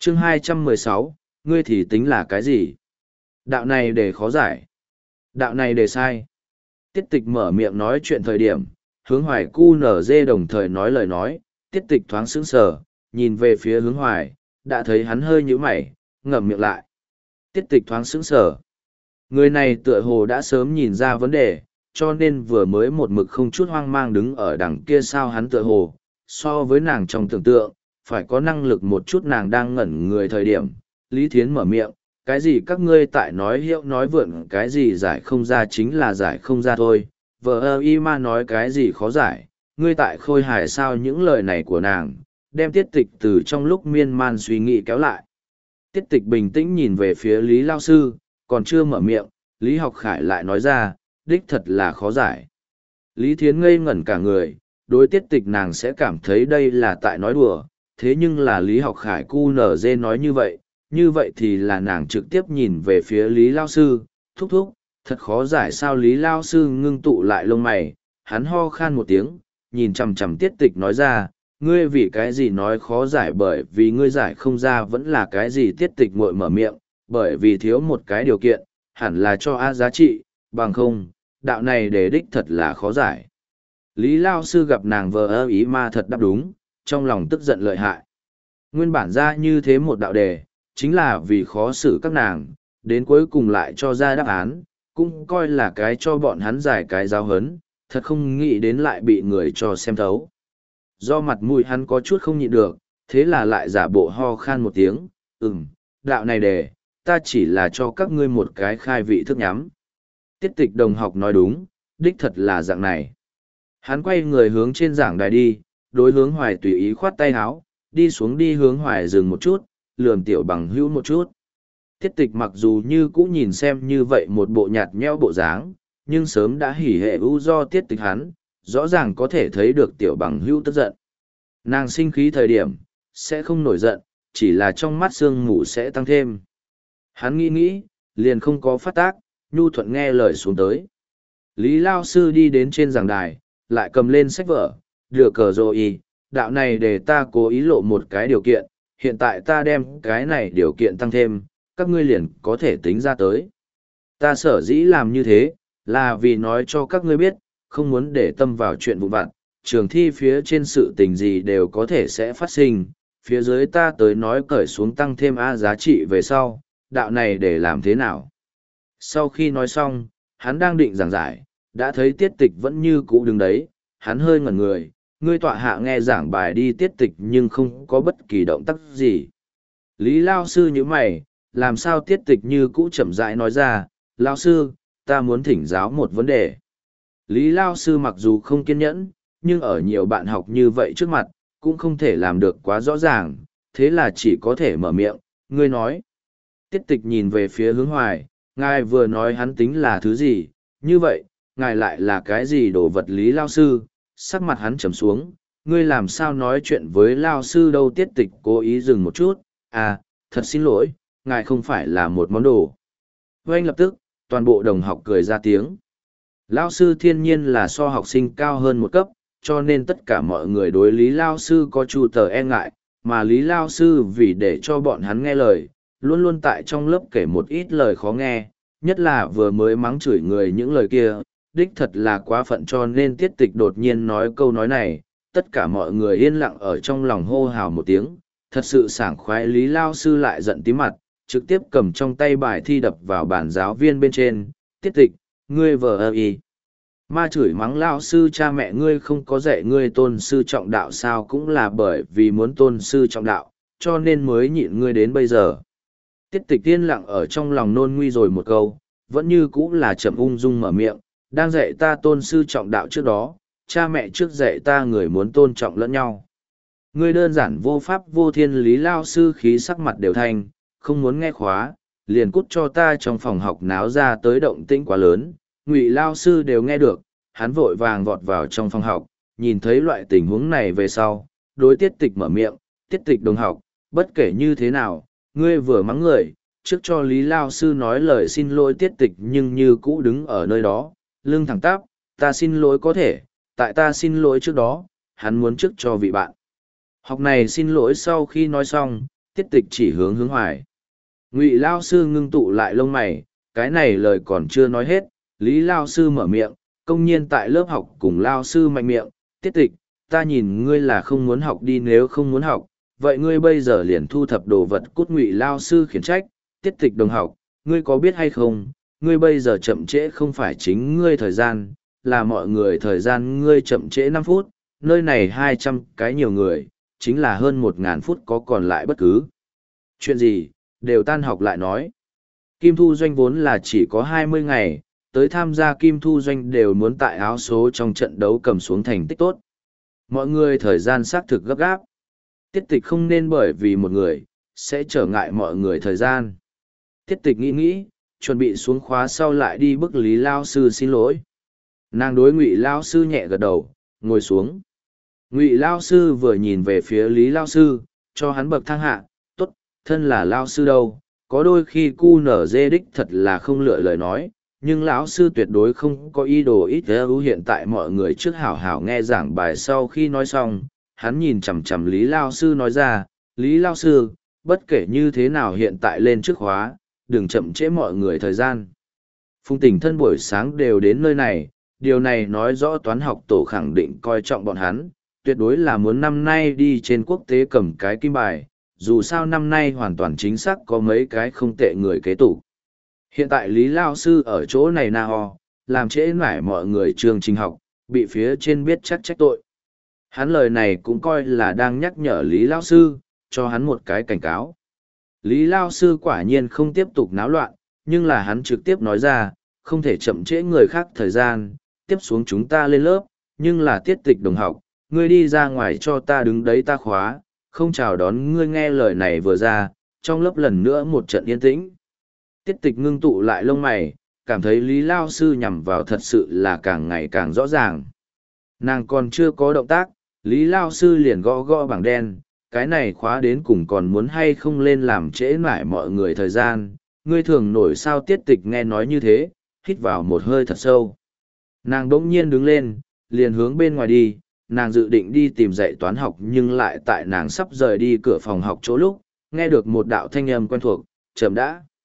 Chương 216, ngươi thì tính là cái gì? Đạo này để khó giải. Đạo này để sai. Tiết tịch mở miệng nói chuyện thời điểm, hướng hoài cu nở dê đồng thời nói lời nói, tiết tịch thoáng sững sờ, nhìn về phía hướng hoài, đã thấy hắn hơi nhíu mày, ngậm miệng lại. Tiết tịch thoáng sững sờ. Người này tựa hồ đã sớm nhìn ra vấn đề, cho nên vừa mới một mực không chút hoang mang đứng ở đằng kia sao hắn tựa hồ, so với nàng trong tưởng tượng, phải có năng lực một chút nàng đang ngẩn người thời điểm. Lý Thiến mở miệng, cái gì các ngươi tại nói hiệu nói vượn, cái gì giải không ra chính là giải không ra thôi, vợ ơ y ma nói cái gì khó giải, ngươi tại khôi hài sao những lời này của nàng, đem tiết tịch từ trong lúc miên man suy nghĩ kéo lại. Tiết tịch bình tĩnh nhìn về phía Lý Lao Sư, còn chưa mở miệng, Lý Học Khải lại nói ra, đích thật là khó giải. Lý Thiến ngây ngẩn cả người, đối tiết tịch nàng sẽ cảm thấy đây là tại nói đùa, thế nhưng là Lý Học Khải cu nở dê nói như vậy thì là nàng trực tiếp nhìn về phía Lý Lao Sư, thúc thúc, thật khó giải sao. Lý Lao Sư ngưng tụ lại lông mày, hắn ho khan một tiếng, nhìn chằm chằm tiết tịch nói ra, ngươi vì cái gì nói khó giải, bởi vì ngươi giải không ra vẫn là cái gì. Tiết tịch nguội mở miệng, bởi vì thiếu một cái điều kiện, hẳn là cho A giá trị, bằng không, đạo này để đích thật là khó giải. Lý Lao Sư gặp nàng vờ ơ ý ma thật đáp đúng, trong lòng tức giận lợi hại. Nguyên bản ra như thế một đạo đề, chính là vì khó xử các nàng, đến cuối cùng lại cho ra đáp án, cũng coi là cái cho bọn hắn giải cái giáo hấn, thật không nghĩ đến lại bị người cho xem thấu. Do mặt mũi hắn có chút không nhịn được, thế là lại giả bộ ho khan một tiếng, đạo này đề, ta chỉ là cho các ngươi một cái khai vị thức nhắm. Tiết tịch đồng học nói đúng, đích thật là dạng này. Hắn quay người hướng trên giảng đài đi, đối hướng hoài tùy ý khoát tay háo, đi xuống đi. Hướng hoài dừng một chút, lườm tiểu bằng hữu một chút. Tiết tịch mặc dù như cũ nhìn xem như vậy một bộ nhạt nhẽo bộ dáng, nhưng sớm đã hỉ hệ ưu do tiết tịch hắn, rõ ràng có thể thấy được tiểu bằng hữu tức giận. Nàng sinh khí thời điểm, sẽ không nổi giận, chỉ là trong mắt sương mù sẽ tăng thêm. Hắn nghĩ, liền không có phát tác, nhu thuận nghe lời xuống tới. Lý Lao Sư đi đến trên giảng đài, lại cầm lên sách vở, đưa cờ rồi đạo này để ta cố ý lộ một cái điều kiện, hiện tại ta đem cái này điều kiện tăng thêm, các ngươi liền có thể tính ra tới. Ta sở dĩ làm như thế, là vì nói cho các ngươi biết, không muốn để tâm vào chuyện vụn vặt, trường thi phía trên sự tình gì đều có thể sẽ phát sinh, phía dưới ta tới nói cởi xuống tăng thêm A giá trị về sau, đạo này để làm thế nào. Sau khi nói xong, hắn đang định giảng giải, đã thấy tiết tịch vẫn như cũ đứng đấy, hắn hơi ngẩn người, ngươi tọa hạ nghe giảng bài đi. Tiết tịch nhưng không có bất kỳ động tác gì. Lý Lao Sư như mày, làm sao tiết tịch như cũ chậm rãi nói ra, Lao Sư, ta muốn thỉnh giáo một vấn đề. Lý Lao Sư mặc dù không kiên nhẫn, nhưng ở nhiều bạn học như vậy trước mặt, cũng không thể làm được quá rõ ràng, thế là chỉ có thể mở miệng, ngươi nói. Tiết tịch nhìn về phía hướng hoài, ngài vừa nói hắn tính là thứ gì, như vậy, ngài lại là cái gì đồ vật. Lý Lao Sư, sắc mặt hắn trầm xuống, ngươi làm sao nói chuyện với Lao Sư đâu. Tiết tịch cố ý dừng một chút, thật xin lỗi, ngài không phải là một món đồ. Với anh lập tức, toàn bộ đồng học cười ra tiếng. Lao Sư thiên nhiên là so học sinh cao hơn một cấp, cho nên tất cả mọi người đối Lý Lao Sư có chu tờ e ngại, mà Lý Lao Sư vì để cho bọn hắn nghe lời, luôn luôn tại trong lớp kể một ít lời khó nghe, nhất là vừa mới mắng chửi người những lời kia, đích thật là quá phận. Cho nên tiết tịch đột nhiên nói câu nói này, tất cả mọi người yên lặng ở trong lòng hô hào một tiếng, thật sự sảng khoái. Lý Lao Sư lại giận tím mặt, trực tiếp cầm trong tay bài thi đập vào bàn giáo viên bên trên, tiết tịch, ngươi vờ ơ y. Ma chửi mắng Lao Sư, cha mẹ ngươi không có dạy ngươi tôn sư trọng đạo sao, cũng là bởi vì muốn tôn sư trọng đạo, cho nên mới nhịn ngươi đến bây giờ. Tiết tịch yên lặng ở trong lòng nôn nguy rồi một câu, vẫn như cũ là chậm ung dung mở miệng, đang dạy ta tôn sư trọng đạo trước đó, cha mẹ trước dạy ta người muốn tôn trọng lẫn nhau. Ngươi đơn giản vô pháp vô thiên. Lý Lao Sư khí sắc mặt đều thanh, không muốn nghe khóa, liền cút cho ta trong phòng học náo ra tới động tĩnh quá lớn. Ngụy Lao Sư đều nghe được, hắn vội vàng vọt vào trong phòng học, nhìn thấy loại tình huống này về sau, đối tiết tịch mở miệng, tiết tịch đồng học, bất kể như thế nào, ngươi vừa mắng người, trước cho Lý Lao Sư nói lời xin lỗi. Tiết tịch nhưng như cũ đứng ở nơi đó, lưng thẳng tắp, ta xin lỗi có thể, tại ta xin lỗi trước đó, hắn muốn trước cho vị bạn học này xin lỗi. Sau khi nói xong, Tiết tịch chỉ hướng Hoài. Ngụy Lao sư ngưng tụ lại lông mày, cái này lời còn chưa nói hết, Lý Lao sư mở miệng, công nhiên tại lớp học cùng Lao sư mạnh miệng, Tiết tịch, ta nhìn ngươi là không muốn học đi, nếu không muốn học, vậy ngươi bây giờ liền thu thập đồ vật cút. Ngụy Lao sư khiển trách, Tiết tịch đồng học, ngươi có biết hay không, ngươi bây giờ chậm trễ không phải chính ngươi thời gian, là mọi người thời gian, ngươi chậm trễ 5 phút, nơi này 200 cái nhiều người, chính là hơn 1.000 phút có còn lại bất cứ chuyện gì, đều tan học lại nói. Kim Thu Doanh vốn là chỉ có 20 ngày, tới tham gia Kim Thu Doanh đều muốn tại áo số trong trận đấu cầm xuống thành tích tốt. Mọi người thời gian xác thực gấp gáp. Tiết tịch không nên bởi vì một người, sẽ trở ngại mọi người thời gian. Tiết tịch nghĩ, chuẩn bị xuống khóa sau lại đi bức Lý Lao sư xin lỗi. Nàng đối Ngụy Lao sư nhẹ gật đầu, ngồi xuống. Ngụy Lao sư vừa nhìn về phía Lý Lao sư, cho hắn bậc thang hạ, tốt, thân là Lao sư đâu, có đôi khi cu nở dê đích thật là không lựa lời nói, nhưng lão sư tuyệt đối không có ý đồ ít ưu. Hiện tại mọi người trước hảo hảo nghe giảng bài, sau khi nói xong, hắn nhìn chằm chằm Lý Lao sư nói ra, Lý Lao sư, bất kể như thế nào hiện tại lên trước khóa, đừng chậm trễ mọi người thời gian. Phùng Tình Thân buổi sáng đều đến nơi này, điều này nói rõ toán học tổ khẳng định coi trọng bọn hắn, tuyệt đối là muốn năm nay đi trên quốc tế cầm cái kim bài, dù sao năm nay hoàn toàn chính xác có mấy cái không tệ người kế tục. Hiện tại Lý Lao sư ở chỗ này na ho, làm trễ nải mọi người chương trình học, bị phía trên biết chắc trách tội. Hắn lời này cũng coi là đang nhắc nhở Lý Lao sư, cho hắn một cái cảnh cáo. Lý Lao sư quả nhiên không tiếp tục náo loạn, nhưng là hắn trực tiếp nói ra, không thể chậm trễ người khác thời gian, tiếp xuống chúng ta lên lớp, nhưng là tiết tịch đồng học, ngươi đi ra ngoài cho ta đứng đấy ta khóa, không chào đón ngươi. Nghe lời này vừa ra, trong lớp lần nữa một trận yên tĩnh. Tiết tịch ngưng tụ lại lông mày, cảm thấy Lý Lao sư nhằm vào thật sự là càng ngày càng rõ ràng. Nàng còn chưa có động tác, Lý Lao sư liền gõ gõ bảng đen, cái này khóa đến cùng còn muốn hay không lên làm trễ mãi mọi người thời gian, ngươi thường nổi sao. Tiết tịch nghe nói như thế, hít vào một hơi thật sâu. Nàng đỗng nhiên đứng lên, liền hướng bên ngoài đi, nàng dự định đi tìm dạy toán học, nhưng lại tại nàng sắp rời đi cửa phòng học chỗ lúc, nghe được một đạo thanh âm quen thuộc, chậm đã.